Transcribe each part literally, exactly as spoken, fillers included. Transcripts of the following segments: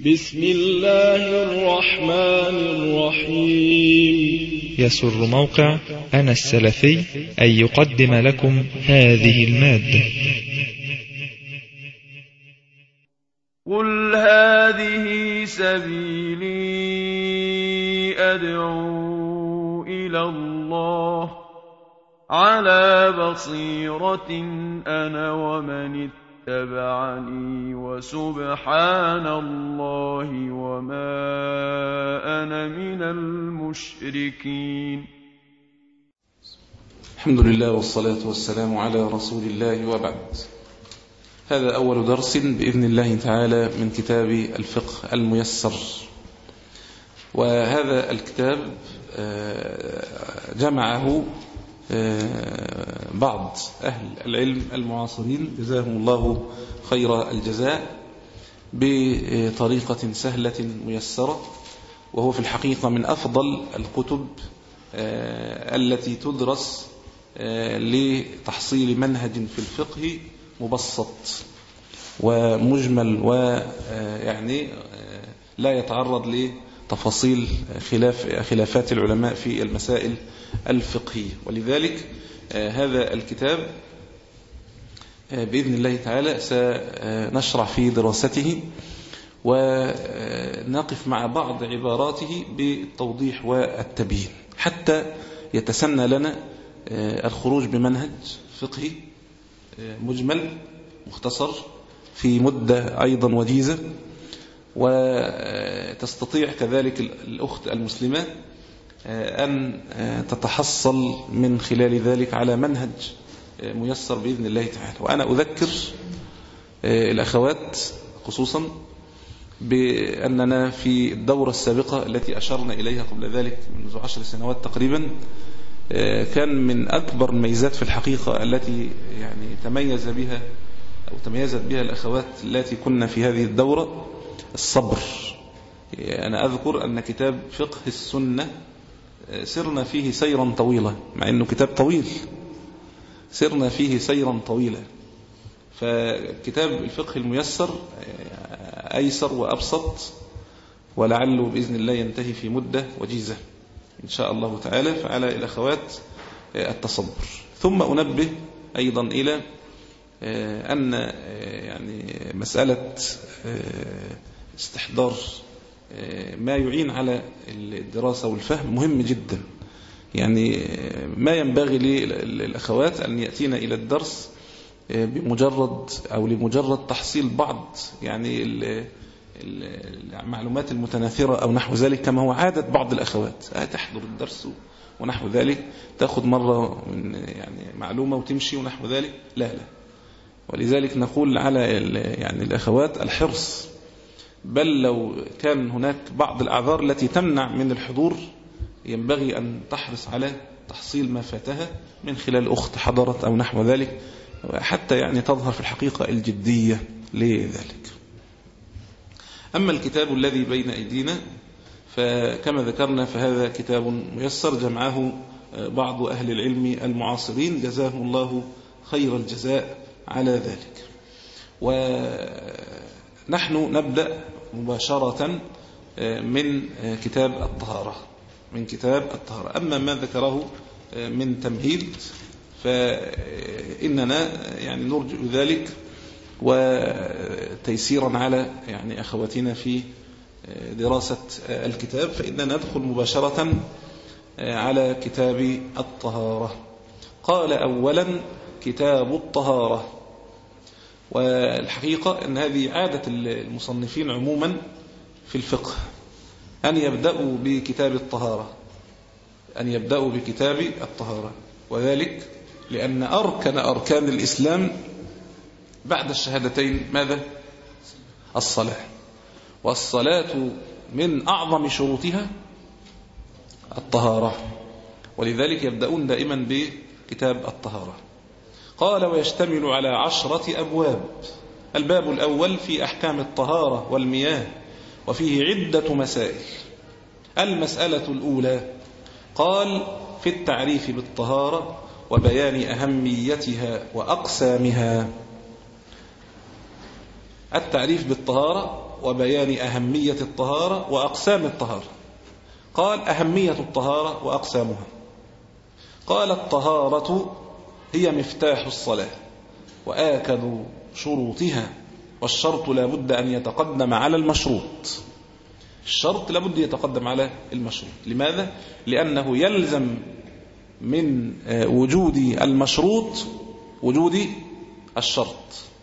بسم الله الرحمن الرحيم. يسر موقع أنا السلفي أن يقدم لكم هذه المادة. قل هذه سبيلي أدعو إلى الله على بصيرة أنا ومن اتبعني وسبحان الله وما أنا من المشركين. الحمد لله والصلاة والسلام على رسول الله وبعد. هذا أول درس بإذن الله تعالى من كتاب الفقه الميسر، وهذا الكتاب جمعه بعض أهل العلم المعاصرين جزاهم الله خير الجزاء بطريقة سهلة ميسرة، وهو في الحقيقة من أفضل الكتب التي تدرس لتحصيل منهج في الفقه مبسط ومجمل، ويعني لا يتعرض لتفاصيل خلاف خلافات العلماء في المسائل الفقهية. ولذلك هذا الكتاب بإذن الله تعالى سنشرع في دراسته ونقف مع بعض عباراته بالتوضيح والتبيين حتى يتسنى لنا الخروج بمنهج فقهي مجمل مختصر في مدة أيضا وجيزة، وتستطيع كذلك الأخت المسلمة أن تتحصل من خلال ذلك على منهج ميسر بإذن الله تعالى. وأنا أذكر الأخوات خصوصا بأننا في الدورة السابقة التي أشرنا إليها قبل ذلك منذ عشر سنوات تقريبا، كان من أكبر الميزات في الحقيقة التي يعني تميز بها أو تميزت بها الأخوات التي كنا في هذه الدورة الصبر. أنا أذكر أن كتاب فقه السنة سرنا فيه سيرا طويلا، مع أنه كتاب طويل سرنا فيه سيرا طويلا، فكتاب الفقه الميسر أيسر وأبسط، ولعله بإذن الله ينتهي في مدة وجيزة إن شاء الله تعالى. فعلى الأخوات التصبر. ثم أنبه أيضا إلى أن يعني مسألة استحضار ما يعين على الدراسة والفهم مهم جدا. يعني ما ينبغي للأخوات أن يأتين إلى الدرس بمجرد أو لمجرد تحصيل بعض يعني المعلومات المتناثرة أو نحو ذلك، كما هو عادة بعض الأخوات تحضر الدرس ونحو ذلك، تأخذ مرة من يعني معلومة وتمشي ونحو ذلك. لا لا ولذلك نقول على يعني الأخوات الحرص، بل لو كان هناك بعض الأعذار التي تمنع من الحضور ينبغي أن تحرص على تحصيل ما فاتها من خلال أخت حضرت أو نحو ذلك، حتى يعني تظهر في الحقيقة الجدية لذلك. أما الكتاب الذي بين أيدينا فكما ذكرنا فهذا كتاب ميسر جمعه بعض أهل العلم المعاصرين جزاهم الله خير الجزاء على ذلك. ونحن نبدأ مباشرة من كتاب الطهارة من كتاب الطهارة. أما ما ذكره من تمهيد فإننا يعني نرجو ذلك وتيسيرا على يعني أخواتنا في دراسة الكتاب، فإننا ندخل مباشرة على كتاب الطهارة. قال أولا كتاب الطهارة. والحقيقة أن هذه عادة المصنفين عموما في الفقه أن يبدأوا بكتاب الطهارة أن يبدأوا بكتاب الطهارة وذلك لأن أركن أركان الإسلام بعد الشهادتين ماذا؟ الصلاة، والصلاة من أعظم شروطها الطهارة، ولذلك يبدأون دائما بكتاب الطهارة. قال ويشتمل على عشرة أبواب. الباب الأول في أحكام الطهارة والمياه، وفيه عدة مسائل. المسألة الأولى قال في التعريف بالطهارة وبيان أهميتها وأقسامها. التعريف بالطهارة وبيان أهمية الطهارة وأقسام الطهارة. قال أهمية الطهارة وأقسامها. قال الطهارة هي مفتاح الصلاة وآكد شروطها، والشرط لا بد أن يتقدم على المشروط. الشرط لا بد يتقدم على المشروط. لماذا؟ لأنه يلزم من وجود المشروط وجود الشرط،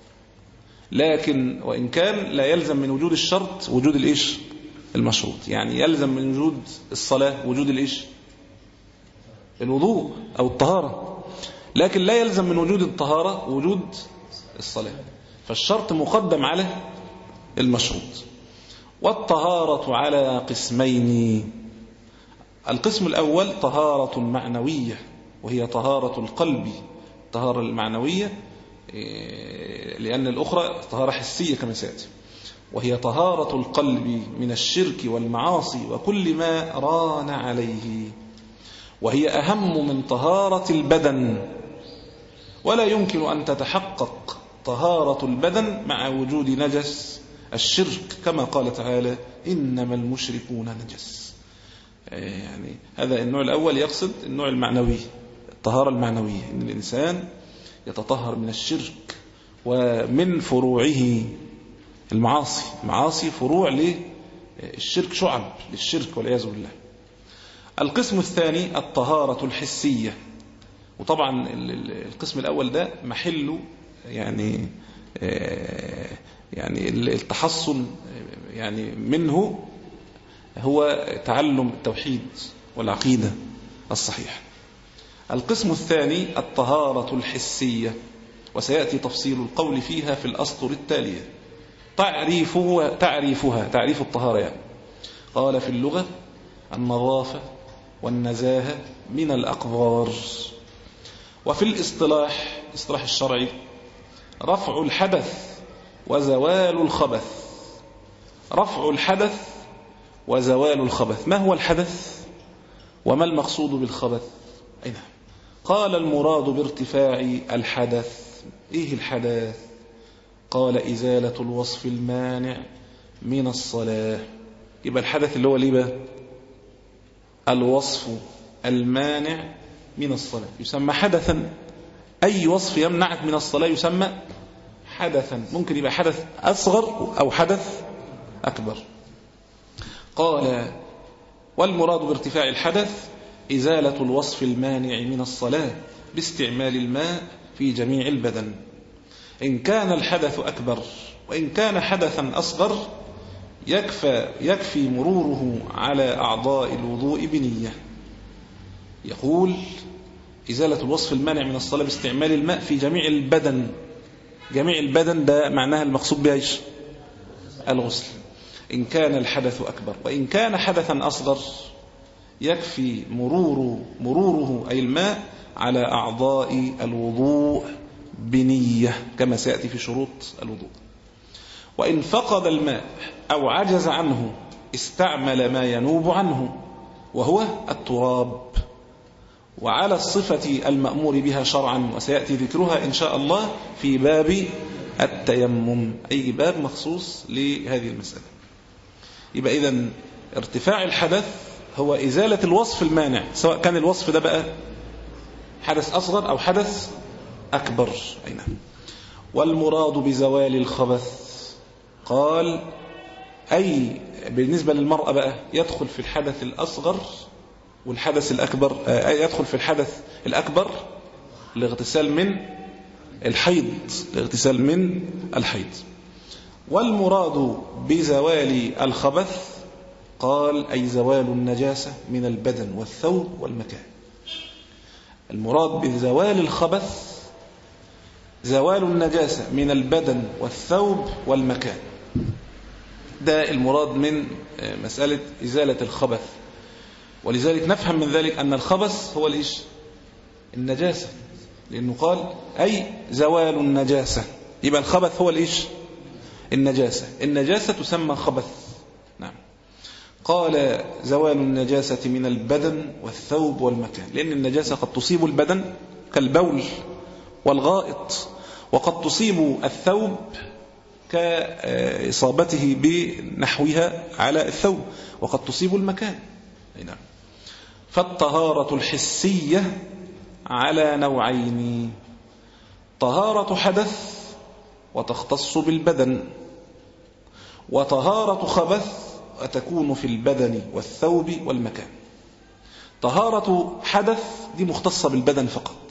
لكن وإن كان لا يلزم من وجود الشرط وجود الإيش؟ المشروط. يعني يلزم من وجود الصلاة وجود الإيش؟ الوضوء أو الطهارة، لكن لا يلزم من وجود الطهارة وجود الصلاة. فالشرط مقدم على المشروط. والطهارة على قسمين. القسم الأول طهارة معنوية، وهي طهارة القلب. الطهارة المعنوية لأن الأخرى طهارة حسية كما سيأتي، وهي طهارة القلب من الشرك والمعاصي وكل ما ران عليه، وهي أهم من طهارة البدن. ولا يمكن أن تتحقق طهارة البدن مع وجود نجس الشرك، كما قال تعالى إنما المشركون نجس. يعني هذا النوع الأول يقصد النوع المعنوي، الطهارة المعنوية، إن الإنسان يتطهر من الشرك ومن فروعه المعاصي. معاصي فروع للشرك، شعب للشرك والعياذ بالله. القسم الثاني الطهارة الحسية، وطبعا القسم الأول ده محله يعني يعني التحصن يعني منه هو تعلم التوحيد والعقيدة الصحيحة. القسم الثاني الطهارة الحسية، وسيأتي تفصيل القول فيها في الأسطر التالية. تعريفه تعريفها تعريف الطهارة يعني. قال في اللغة النظافة والنزاهة من الأقذار. وفي الاصطلاح الاصطلاح الشرعي رفع الحدث وزوال الخبث. رفع الحدث وزوال الخبث. ما هو الحدث وما المقصود بالخبث؟ أين؟ قال المراد بارتفاع الحدث. إيه الحدث؟ قال إزالة الوصف المانع من الصلاة. يبقى الحدث اللي هو ليه بقى؟ الوصف المانع من الصلاة يسمى حدثا. أي وصف يمنعك من الصلاة يسمى حدثا. ممكن يبقى حدث أصغر أو حدث أكبر. قال والمراد بارتفاع الحدث إزالة الوصف المانع من الصلاة باستعمال الماء في جميع البدن، إن كان الحدث أكبر. وإن كان حدثا أصغر يكفى, يكفي مروره على أعضاء الوضوء بنية. يقول إزالة الوصف المانع من الصلاة باستعمال الماء في جميع البدن. جميع البدن ده معناها المقصود بها إيش؟ الغسل. إن كان الحدث أكبر. وإن كان حدثا أصغر يكفي مرور مروره أي الماء على أعضاء الوضوء بنية، كما سيأتي في شروط الوضوء. وإن فقد الماء أو عجز عنه استعمل ما ينوب عنه وهو التراب، وعلى الصفة المأمور بها شرعا، وسيأتي ذكرها إن شاء الله في باب التيمم، أي باب مخصوص لهذه المسألة. يبقى إذن ارتفاع الحدث هو إزالة الوصف المانع، سواء كان الوصف ده بقى حدث أصغر أو حدث أكبر. أي نعم. والمراد بزوال الخبث قال أي بالنسبة للمرأة بقى يدخل في الحدث الأصغر والحدث الأكبر، يدخل في الحدث الأكبر الاغتسال من الحيض، الاغتسال من الحيض. والمراد بزوال الخبث قال أي زوال النجاسة من البدن والثوب والمكان. المراد بزوال الخبث زوال النجاسة من البدن والثوب والمكان. ده المراد من مسألة إزالة الخبث. ولذلك نفهم من ذلك أن الخبث هو الإيش؟ النجاسة، لأنه قال أي زوال النجاسة. يبقى الخبث هو الإيش؟ النجاسة. النجاسة تسمى خبث. نعم. قال زوال النجاسة من البدن والثوب والمكان، لأن النجاسة قد تصيب البدن كالبول والغائط، وقد تصيب الثوب كإصابته بنحوها على الثوب وقد تصيب المكان. فالطهارة الحسية على نوعين: طهارة حدث وتختص بالبدن، وطهارة خبث وتكون في البدن والثوب والمكان. طهارة حدث دي مختصة بالبدن فقط.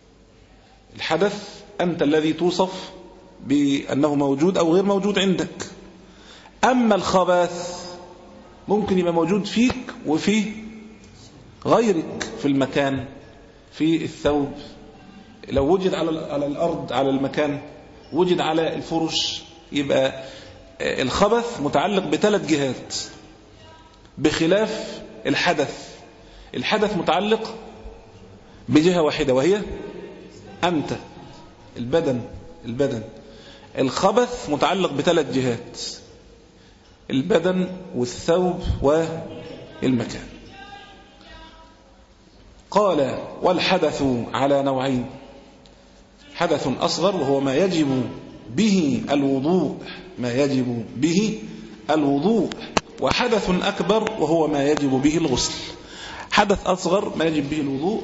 الحدث أنت الذي توصف بأنه موجود أو غير موجود عندك. أما الخبث ممكن يبقى موجود فيك وفي غيرك، في المكان، في الثوب، لو وجد على الأرض، على المكان، وجد على الفرش، يبقى الخبث متعلق بثلاث جهات بخلاف الحدث. الحدث متعلق بجهة واحدة وهي أنت، البدن البدن الخبث متعلق بثلاث جهات: البدن والثوب والمكان. قال: والحدث على نوعين: حدث أصغر وهو ما يجب به الوضوء ما يجب به الوضوء وحدث أكبر وهو ما يجب به الغسل. حدث أصغر ما يجب به الوضوء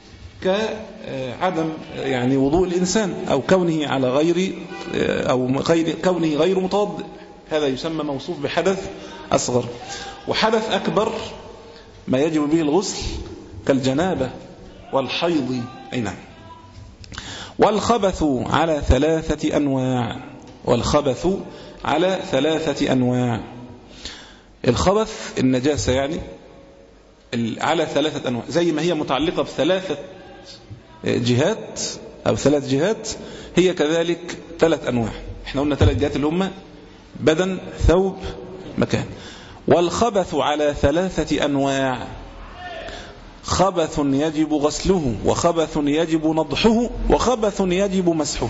كعدم يعني وضوء الإنسان أو كونه على غير أو غير كونه غير متوضئ، هذا يسمى موصوف بحدث أصغر. وحدث أكبر ما يجب به الغسل كالجنابة والحيض. أي نعم. والخبث على ثلاثة أنواع والخبث على ثلاثة أنواع الخبث النجاسة يعني على ثلاثة أنواع، زي ما هي متعلقة بثلاثة جهات أو ثلاث جهات، هي كذلك ثلاث أنواع. احنا قلنا ثلاث جهات اللي هم بدن، ثوب، مكان. والخبث على ثلاثة أنواع: خبث يجب غسله، وخبث يجب نضحه، وخبث يجب مسحه.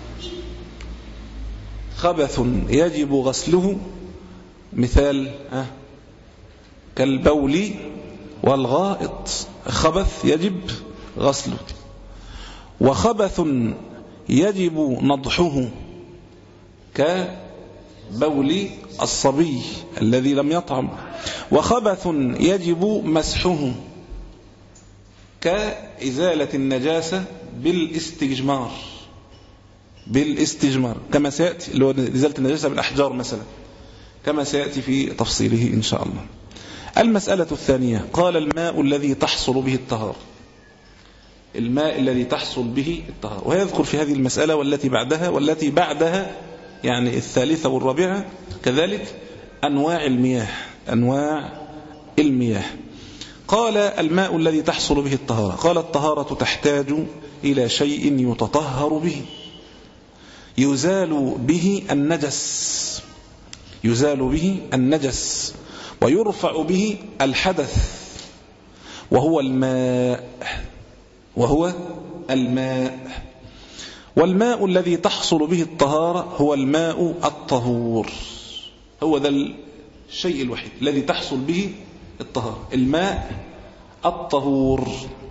خبث يجب غسله مثال أه كالبول والغائط، خبث يجب غسله. وخبث يجب نضحه كبول الصبي الذي لم يطعم. وخبث يجب مسحه كإزالة النجاسة بالاستجمار بالاستجمار كما سيأتي، اللي هو إزالة النجاسة بالأحجار مثلا، كما سيأتي في تفصيله إن شاء الله. المسألة الثانية: قال: الماء الذي تحصل به الطهارة. الماء الذي تحصل به الطهارة، ويذكر في هذه المسألة والتي بعدها والتي بعدها يعني الثالثة والرابعة كذلك أنواع المياه أنواع المياه. قال: الماء الذي تحصل به الطهارة. قال: الطهارة تحتاج إلى شيء يتطهر به، يزال به النجس يزال به النجس ويرفع به الحدث، وهو الماء وهو الماء والماء الذي تحصل به الطهارة هو الماء الطهور. هو ذا الشيء الوحيد الذي تحصل به الطهارة، الماء الطهور.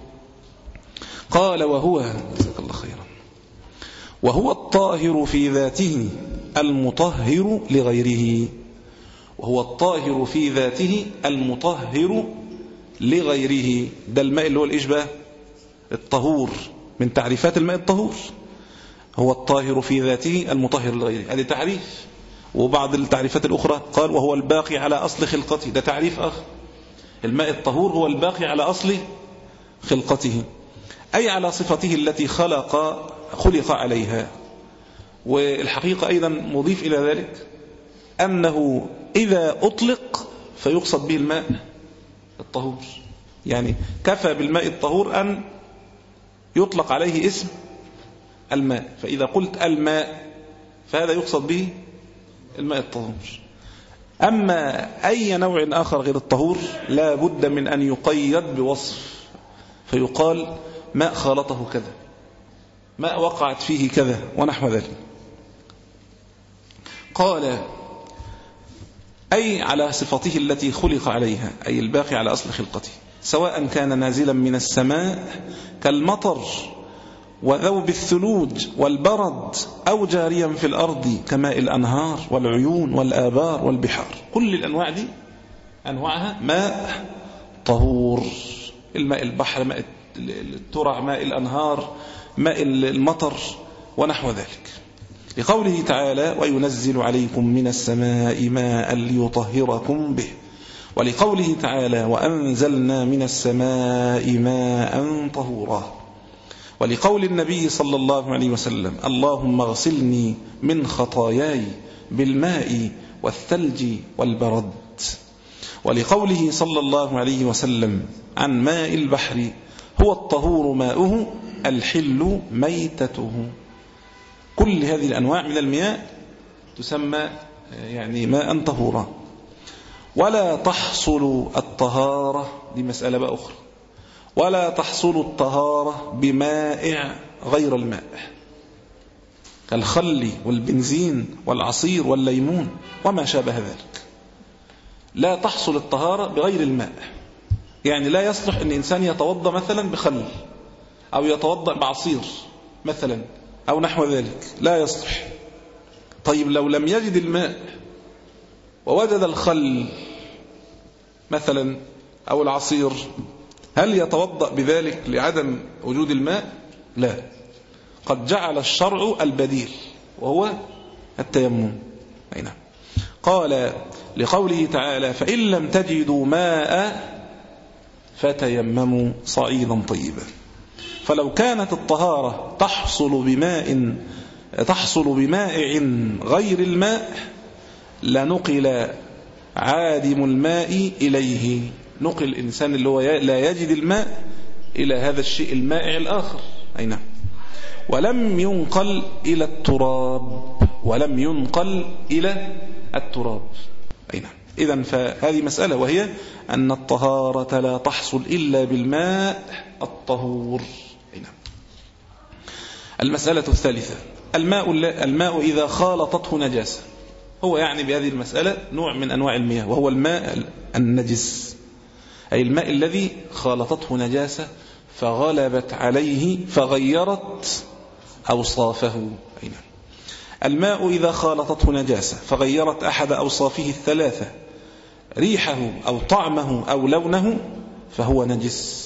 قال: وهو جزاك الله خيرا وهو الطاهر في ذاته المطهر لغيره. وهو الطاهر في ذاته المطهر لغيره. ده الماء اللي هو الإشباه الطهور، من تعريفات الماء الطهور. هو الطاهر في ذاته المطهر لغيره، هذا تعريف. وبعض التعريفات الأخرى قال: وهو الباقي على أصل خلقته، ده تعريف آخر. الماء الطهور هو الباقي على أصل خلقته، أي على صفته التي خلق خلق عليها. والحقيقة أيضا مضيف إلى ذلك أنه إذا أطلق فيقصد به الماء الطهور، يعني كفى بالماء الطهور أن يطلق عليه اسم الماء. فإذا قلت الماء فهذا يقصد به الماء الطهور. أما أي نوع آخر غير الطهور لا بد من أن يقيد بوصف، فيقال ماء خالطه كذا، ماء وقعت فيه كذا ونحو ذلك. قال: أي على صفته التي خلق عليها، أي الباقي على أصل خلقته، سواء كان نازلا من السماء كالمطر وذوب الثلوج والبرد أو جاريا في الأرض كماء الأنهار والعيون والآبار والبحار. كل الأنواع دي أنواعها ماء طهور. الماء البحر، ماء الترع، ماء الأنهار، ماء المطر ونحو ذلك. لقوله تعالى وينزل عليكم من السماء ماء ليطهركم به. ولقوله تعالى وأنزلنا من السماء ماء طهورا. ولقول النبي صلى الله عليه وسلم اللهم اغسلني من خطاياي بالماء والثلج والبرد. ولقوله صلى الله عليه وسلم عن ماء البحر هو الطهور ماؤه الحل ميتته. كل هذه الأنواع من المياه تسمى يعني ماء طهورا. ولا تحصل الطهارة، دي مسألة بقى أخرى، ولا تحصل الطهارة بمائع غير الماء كالخل والبنزين والعصير والليمون وما شابه ذلك. لا تحصل الطهارة بغير الماء. يعني لا يصلح أن إنسان يتوضأ مثلا بخل أو يتوضأ بعصير مثلا أو نحو ذلك، لا يصلح. طيب لو لم يجد الماء ووجد الخل مثلا أو العصير، هل يتوضأ بذلك لعدم وجود الماء؟ لا. قد جعل الشرع البديل وهو التيمم. أين؟ قال لقوله تعالى فإن لم تجدوا ماء فتيمموا صعيدا طيبا. فلو كانت الطهارة تحصل بماء تحصل بمائع غير الماء لنقل عادم الماء إليه. نقل الإنسان اللي هو لا يجد الماء إلى هذا الشيء المائع الآخر. أي نعم. ولم ينقل إلى التراب ولم ينقل إلى التراب. أي نعم. إذن فهذه مسألة، وهي أن الطهارة لا تحصل إلا بالماء الطهور. أي نعم. المسألة الثالثة الماء الماء إذا خالطته نجاسة. هو يعني بهذه المسألة نوع من أنواع المياه، وهو الماء النجس، أي الماء الذي خالطته نجاسة فغلبت عليه فغيرت أوصافه. أي نعم. الماء إذا خالطته نجاسة فغيرت أحد أوصافه الثلاثة، ريحه أو طعمه أو لونه، فهو نجس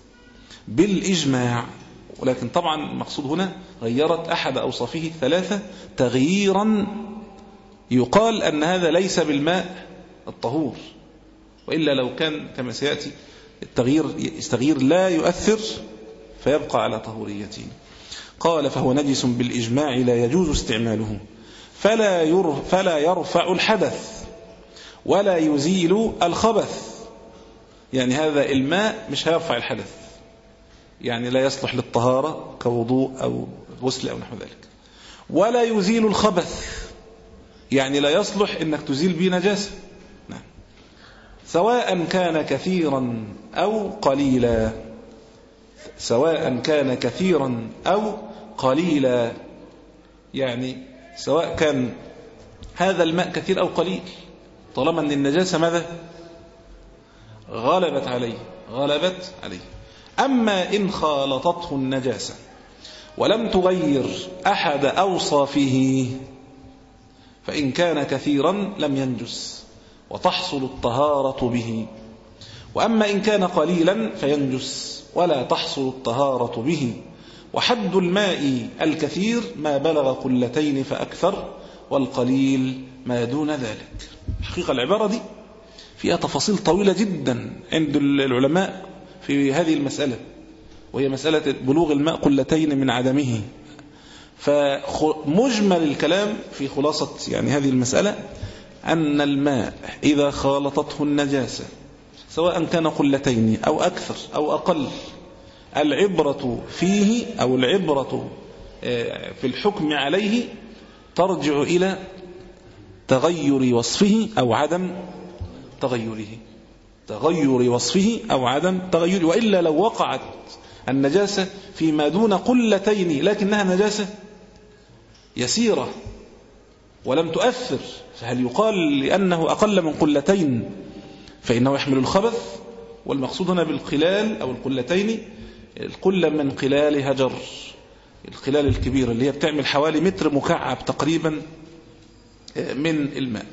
بالإجماع. ولكن طبعا المقصود هنا غيرت أحد أوصافه الثلاثة تغييرا يقال أن هذا ليس بالماء الطهور، وإلا لو كان كما سيأتي التغيير التغيير لا يؤثر فيبقى على طهوريته. قال فهو نجس بالإجماع لا يجوز استعماله، فلا فلا يرفع الحدث ولا يزيل الخبث. يعني هذا الماء مش هيرفع الحدث، يعني لا يصلح للطهارة كوضوء أو غسل أو نحو ذلك. ولا يزيل الخبث، يعني لا يصلح إنك تزيل به نجاسة. نعم. سواء كان كثيرا أو قليلا، سواء كان كثيرا أو قليلا، يعني سواء كان هذا الماء كثير أو قليل، طالما أن النجاسة ماذا؟ غلبت عليه غلبت عليه. أما إن خالطته النجاسة ولم تغير أحد أوصافه فإن كان كثيرا لم ينجس وتحصل الطهارة به، وأما إن كان قليلا فينجس ولا تحصل الطهارة به. وحد الماء الكثير ما بلغ قلتين فأكثر، والقليل ما دون ذلك. حقيقة العبارة دي فيها تفاصيل طويلة جدا عند العلماء في هذه المسألة، وهي مسألة بلوغ الماء قلتين من عدمه. فمجمل الكلام في خلاصة يعني هذه المسألة أن الماء إذا خالطته النجاسة سواء كان قلتين أو أكثر أو أقل، العبرة فيه أو العبرة في الحكم عليه ترجع إلى تغير وصفه أو عدم تغيره، تغير وصفه أو عدم تغيره. وإلا لو وقعت النجاسة فيما دون قلتين لكنها نجاسة يسيرة ولم تؤثر، فهل يقال لأنه أقل من قلتين فإنه يحمل الخبث؟ والمقصود هنا بالقلال أو القلتين القلة من قلال هجر، القلال الكبيرة اللي هي بتعمل حوالي متر مكعب تقريبا من الماء.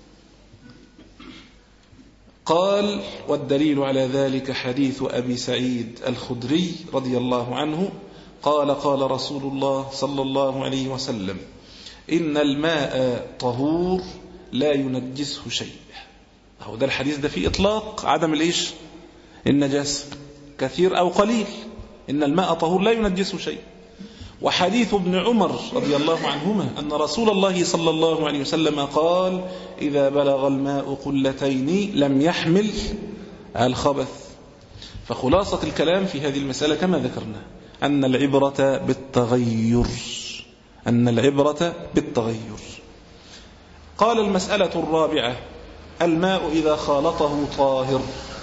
قال والدليل على ذلك حديث أبي سعيد الخدري رضي الله عنه قال قال رسول الله صلى الله عليه وسلم إن الماء طهور لا ينجسه شيء. هو ده الحديث ده فيه إطلاق عدم الإيش النجاسة كثير أو قليل، إن الماء طهور لا ينجسه شيء. وحديث ابن عمر رضي الله عنهما أن رسول الله صلى الله عليه وسلم قال إذا بلغ الماء قلتين لم يحمل الخبث. فخلاصة الكلام في هذه المسألة كما ذكرنا أن العبرة بالتغير أن العبرة بالتغير. قال المسألة الرابعة الماء إذا خالطه طاهر.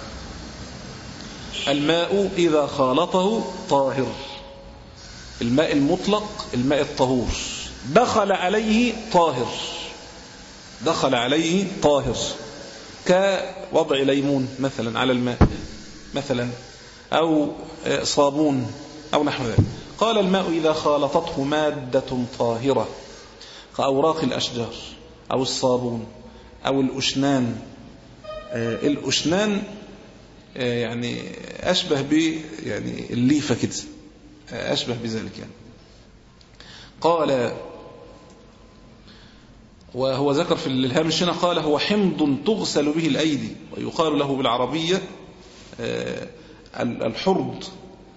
الماء إذا خالطه طاهر، الماء المطلق الماء الطهور دخل عليه طاهر دخل عليه طاهر كوضع ليمون مثلا على الماء مثلا أو صابون أو نحو ذلك. قال الماء إذا خالطته مادة طاهرة كأوراق الأشجار أو الصابون أو الأشنان. الأشنان يعني أشبه ب يعني الليفة كده، أشبه بذلك يعني. قال وهو ذكر في الهامش هنا قال هو حمض تغسل به الأيدي ويقال له بالعربية الحرض.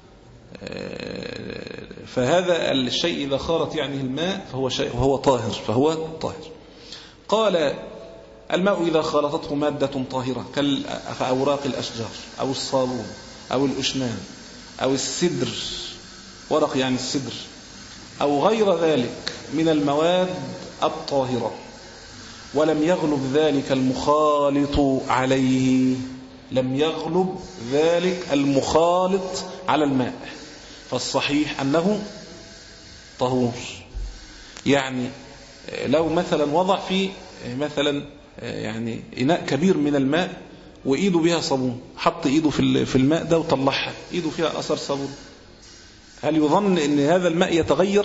فهذا الشيء إذا خالط يعني الماء فهو شيء وهو طاهر فهو طاهر. قال الماء إذا خالطته مادة طاهرة كأوراق الأشجار أو الصابون أو الأشنان أو السدر، ورق يعني السدر، أو غير ذلك من المواد الطاهرة ولم يغلب ذلك المخالط عليه لم يغلب ذلك المخالط على الماء فالصحيح أنه طهور. يعني لو مثلا وضع فيه مثلا يعني إناء كبير من الماء وإيده بها صابون، حط إيده في الماء ده وطلعها إيده فيها أثر صابون، هل يظن أن هذا الماء يتغير؟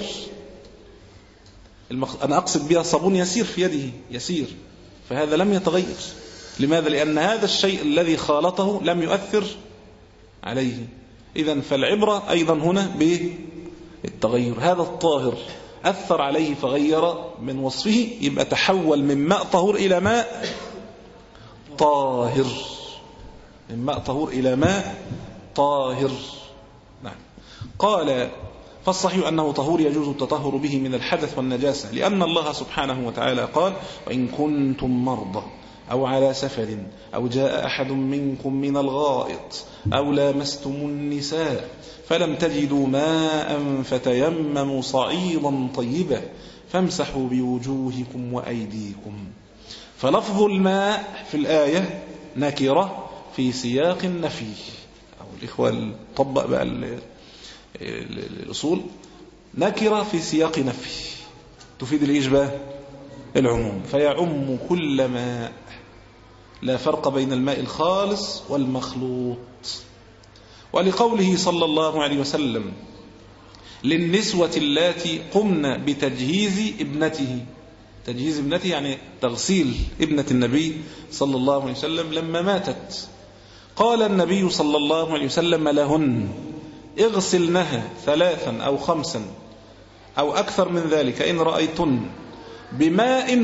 أنا أقصد بها صابون يسير في يده يسير، فهذا لم يتغير. لماذا؟ لأن هذا الشيء الذي خالطه لم يؤثر عليه. إذن فالعبرة أيضا هنا بالتغير. هذا الطاهر أثر عليه فغير من وصفه، يبقى تحول من ماء طهور إلى ماء طاهر من ماء طهور إلى ماء طاهر. نعم. قال فالصحيح أنه طهور يجوز التطهر به من الحدث والنجاسة، لأن الله سبحانه وتعالى قال وإن كنتم مرضى أو على سفر أو جاء أحد منكم من الغائط أو لامستم النساء فلم تجدوا ماء فتيمموا صعيدا طيبا فامسحوا بوجوهكم وأيديكم. فلفظ الماء في الآية نكرة في سياق النفي، أو الإخوة طبق بقى الأصول، نكرة في سياق نفي تفيد الإجباه العموم، فيعم كل ماء لا فرق بين الماء الخالص والمخلوط. ولقوله صلى الله عليه وسلم للنسوة اللاتي قمن بتجهيز ابنته، تجهيز ابنته يعني تغسيل ابنة النبي صلى الله عليه وسلم لما ماتت، قال النبي صلى الله عليه وسلم لهن اغسلنها ثلاثا أو خمسا أو أكثر من ذلك إن رأيتن بماء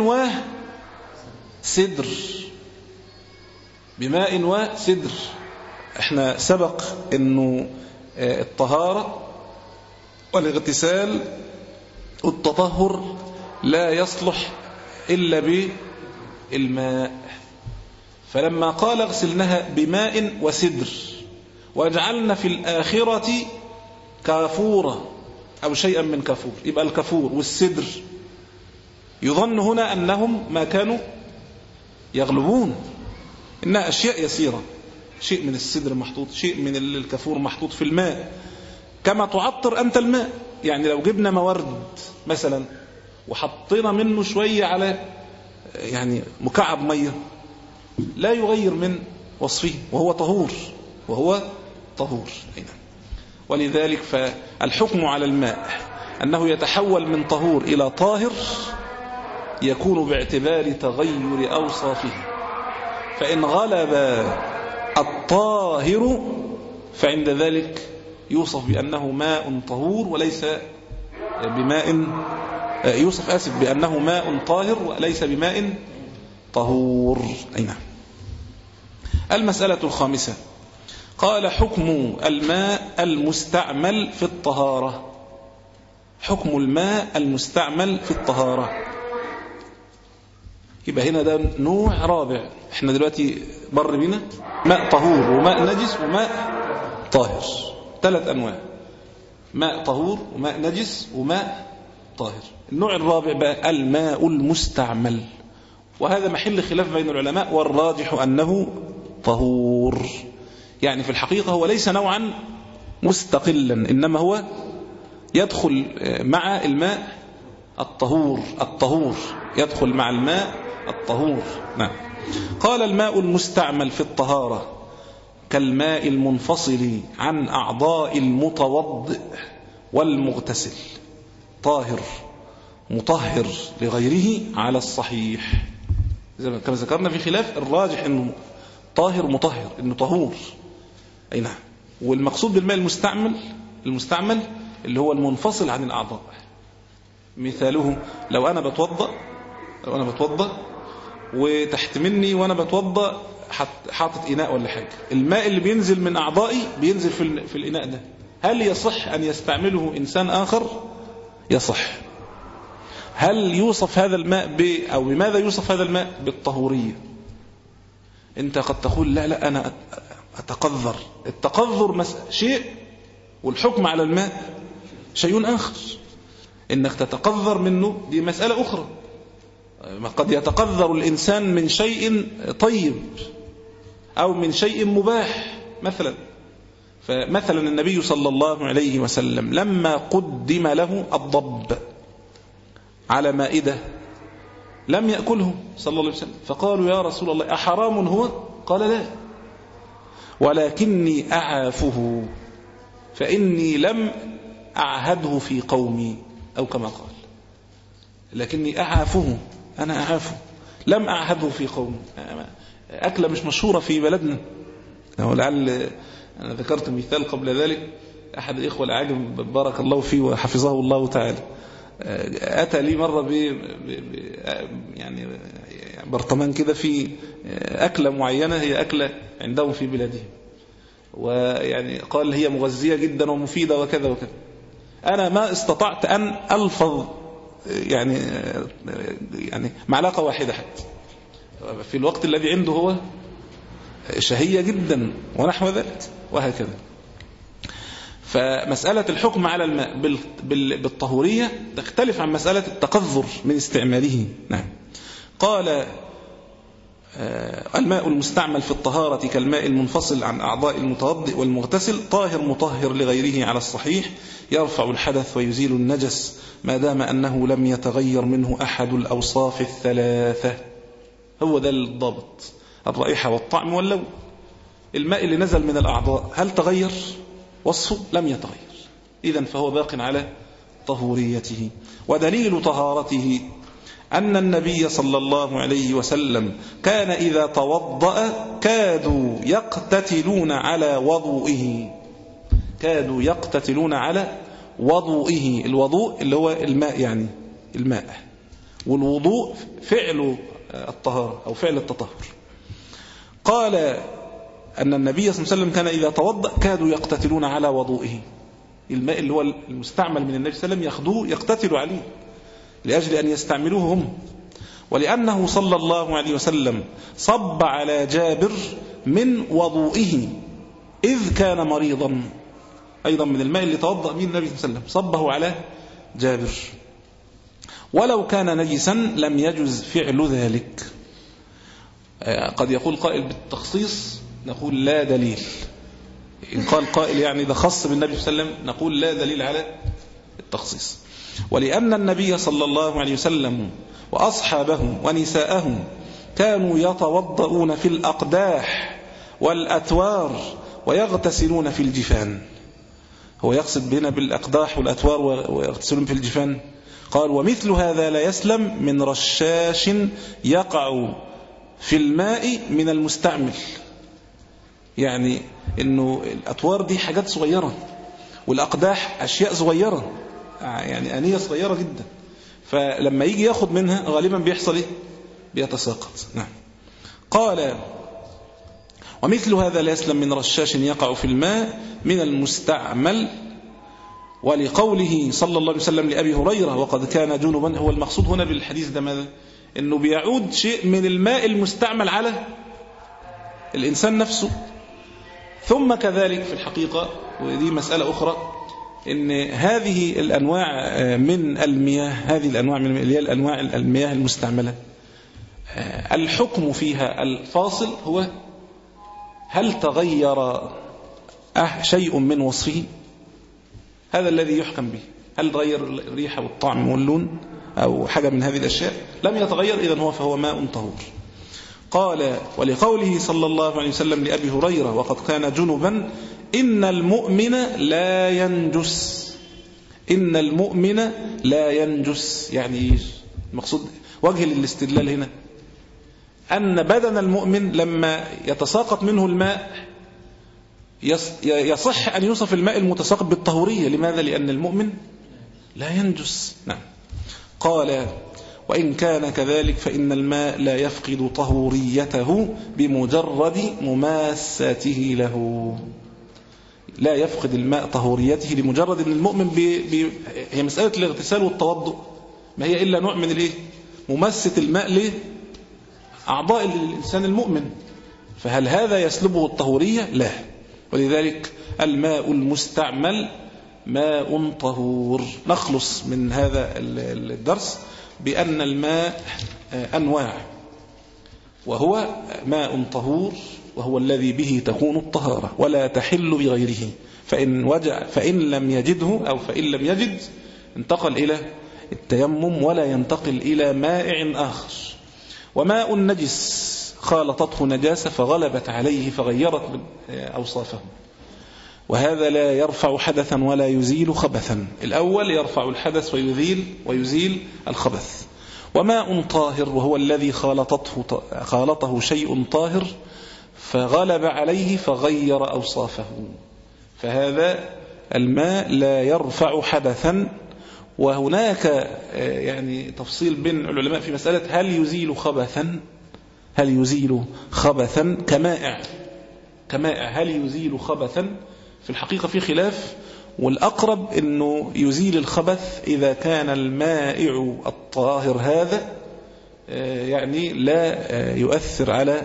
وسدر بماء وسدر. احنا سبق انه الطهارة والاغتسال والتطهر لا يصلح إلا بالماء، فلما قال اغسلنها بماء وسدر واجعلنا في الآخرة كافورة أو شيئا من كافور، يبقى الكافور والسدر يظن هنا أنهم ما كانوا يغلبون، إنها أشياء يسيرة، شيء من السدر محطوط، شيء من الكافور محطوط في الماء كما تعطر أنت الماء. يعني لو جبنا مورد مثلا وحطينا منه شوية على يعني مكعب مية لا يغير من وصفه وهو طهور وهو طهور. ولذلك فالحكم على الماء أنه يتحول من طهور إلى طاهر يكون باعتبار تغير أوصافه، فإن غلب الطاهر فعند ذلك يوصف بأنه ماء طهور وليس بماء يوصف آسف بأنه ماء طاهر وليس بماء طهور. أي نعم. المسألة الخامسة قال حكم الماء المستعمل في الطهارة. حكم الماء المستعمل في الطهارة، يبقى هنا ده نوع رابع. احنا دلوقتي مر بنا ماء طهور وماء نجس وماء طاهر، ثلاث أنواع: ماء طهور وماء نجس وماء طاهر. النوع الرابع بقى الماء المستعمل، وهذا محل خلاف بين العلماء، والراجح أنه طهور. يعني في الحقيقة هو ليس نوعا مستقلا، إنما هو يدخل مع الماء الطهور الطهور يدخل مع الماء الطهور. نعم. قال الماء المستعمل في الطهارة كالماء المنفصل عن أعضاء المتوضئ والمغتسل، طاهر مطهر لغيره على الصحيح، كما ذكرنا في خلاف. الراجح أنه طاهر مطهر، أنه طهور. أي نعم. والمقصود بالماء المستعمل المستعمل اللي هو المنفصل عن الأعضاء. مثاله لو أنا بتوضأ لو أنا بتوضأ وتحت مني وأنا بتوضأ حاطط إناء ولا حاجة، الماء اللي بينزل من أعضائي بينزل في, في الإناء ده، هل يصح أن يستعمله إنسان آخر؟ يصح. هل يوصف هذا الماء ب أو بماذا يوصف هذا الماء؟ بالطهورية. أنت قد تقول لا لا أنا أتقذر. التقذر شيء والحكم على الماء شيء آخر. إنك تتقذر منه دي مسألة أخرى. قد يتقذر الإنسان من شيء طيب أو من شيء مباح مثلا. فمثلا النبي صلى الله عليه وسلم لما قدم له الضب على مائدة لم يأكله صلى الله عليه وسلم، فقالوا يا رسول الله أحرام هو؟ قال لا، ولكني أعافه فإني لم أعهده في قومي، أو كما قال، لكني أعافه، أنا أعافه لم أعهده في قومي. أكلة مش مشهورة في بلدنا. ولعل أنا ذكرت مثال قبل ذلك، أحد الإخوة العاجم بارك الله فيه وحفظه الله تعالى أتى لي مرة ب يعني برطمان كده في أكلة معينة هي أكلة عندهم في بلادهم، ويعني قال هي مغذية جدا ومفيدة وكذا وكذا. أنا ما استطعت أن ألفظ يعني يعني معلقة واحدة حتى في الوقت الذي عنده هو شهية جدا ونحو ذلك وهكذا. فمسألة الحكم على الماء بالطهورية تختلف عن مسألة التقذر من استعماله. نعم. قال الماء المستعمل في الطهارة كالماء المنفصل عن أعضاء المتوضئ والمغتسل، طاهر مطهر لغيره على الصحيح، يرفع الحدث ويزيل النجس ما دام أنه لم يتغير منه أحد الأوصاف الثلاثة. هو ده الضابط، الرائحة والطعم واللون. الماء اللي نزل من الأعضاء هل تغير وصفه؟ لم يتغير، إذن فهو باق على طهوريته. ودليل طهارته أن النبي صلى الله عليه وسلم كان إذا توضأ كادوا يقتتلون على وضوئه كادوا يقتتلون على وضوئه. الوضوء اللي هو الماء، يعني الماء، والوضوء فعل الطهارة أو فعل التطهر. قال أن النبي صلى الله عليه وسلم كان إذا توضأ كادوا يقتتلون على وضوئه. الماء اللي هو المستعمل من النبي صلى الله عليه وسلم ياخذوه يقتتلوا عليه لأجل أن يستعملوه هم، ولأنه صلى الله عليه وسلم صب على جابر من وضوئه إذ كان مريضا، أيضا من الماء اللي توضأ به النبي صلى الله عليه وسلم صبه على جابر. ولو كان نجسا لم يجز فعل ذلك. قد يقول قائل بالتخصيص، نقول لا دليل. إن قال قائل يعني ده خص بالنبي صلى الله عليه وسلم، نقول لا دليل على التخصيص. ولأن النبي صلى الله عليه وسلم وأصحابه ونساءه كانوا يتوضؤون في الأقداح والأتوار ويغتسلون في الجفان. هو يقصد بنا بالأقداح والأتوار ويغتسلون في الجفان. قال ومثل هذا لا يسلم من رشاش يقع في الماء من المستعمل. يعني انه الأطوار دي حاجات صغيرة والأقداح أشياء صغيرة، يعني آنية صغيرة جدا، فلما يجي ياخد منها غالبا بيحصل ايه؟ بيتساقط. نعم. قال ومثل هذا لا يسلم من رشاش يقع في الماء من المستعمل. ولقوله صلى الله عليه وسلم لأبي هريرة وقد كان جنبا، هو المقصود هنا بالحديث ده ماذا؟ انه بيعود شيء من الماء المستعمل على الإنسان نفسه. ثم كذلك في الحقيقة، ودي مسألة أخرى، ان هذه الأنواع من المياه، هذه الأنواع من الأنواع المياه المستعملة، الحكم فيها الفاصل هو هل تغير شيء من وصفه؟ هذا الذي يحكم به. هل تغير الريحة والطعم واللون أو حاجة من هذه الأشياء؟ لم يتغير، إذن هو فهو ماء طهور. قال ولقوله صلى الله عليه وسلم لأبي هريرة وقد كان جنبا إن المؤمن لا ينجس. إن المؤمن لا ينجس يعني المقصود وجه الاستدلال هنا أن بدن المؤمن لما يتساقط منه الماء يصح أن يوصف الماء المتساقط بالطهورية. لماذا؟ لأن المؤمن لا ينجس. نعم. قال وإن كان كذلك فإن الماء لا يفقد طهوريته بمجرد مماسته له. لا يفقد الماء طهوريته لمجرد أن المؤمن بي بي هي مسألة الاغتسال والتوضؤ ما هي إلا نوع من الايه؟ مماسة الماء لأعضاء الإنسان المؤمن، فهل هذا يسلبه الطهورية؟ لا. ولذلك الماء المستعمل ماء طهور. نخلص من هذا الدرس بأن الماء أنواع، وهو ماء طهور وهو الذي به تكون الطهارة ولا تحل بغيره. فإن, وجع فإن لم يجده أو فإن لم يجد انتقل إلى التيمم ولا ينتقل إلى مائع آخر. وماء النجس خالطته نجاسة فغلبت عليه فغيرت أوصافه، وهذا لا يرفع حدثا ولا يزيل خبثا. الأول يرفع الحدث ويزيل ويزيل الخبث. وماء طاهر وهو الذي خالطته خالطه شيء طاهر فغلب عليه فغير أوصافه، فهذا الماء لا يرفع حدثا. وهناك يعني تفصيل بين العلماء في مسألة هل يزيل خبثا هل يزيل خبثا كمائع كمائع هل يزيل خبثا؟ في الحقيقة في خلاف، والأقرب أنه يزيل الخبث إذا كان المائع الطاهر هذا يعني لا يؤثر على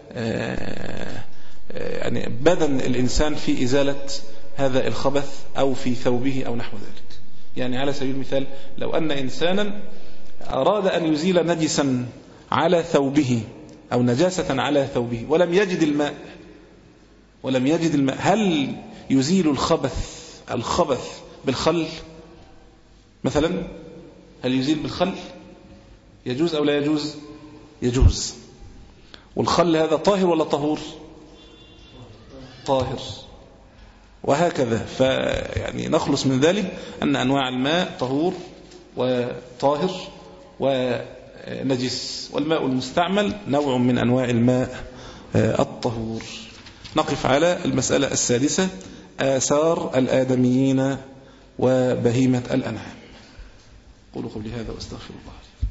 يعني بدن الإنسان في إزالة هذا الخبث أو في ثوبه أو نحو ذلك. يعني على سبيل المثال لو أن إنسانا أراد أن يزيل نجسا على ثوبه أو نجاسة على ثوبه ولم يجد الماء ولم يجد الماء هل يزيل الخبث الخبث بالخل مثلا؟ هل يزيل بالخل؟ يجوز أو لا يجوز؟ يجوز. والخل هذا طاهر ولا طهور؟ طاهر. وهكذا. فيعني نخلص من ذلك أن أنواع الماء طهور وطاهر ونجس، والماء المستعمل نوع من أنواع الماء الطهور. نقف على المسألة السادسة آثار الآدميين وبهيمة الأنعام. قولوا قولي هذا واستغفر الله.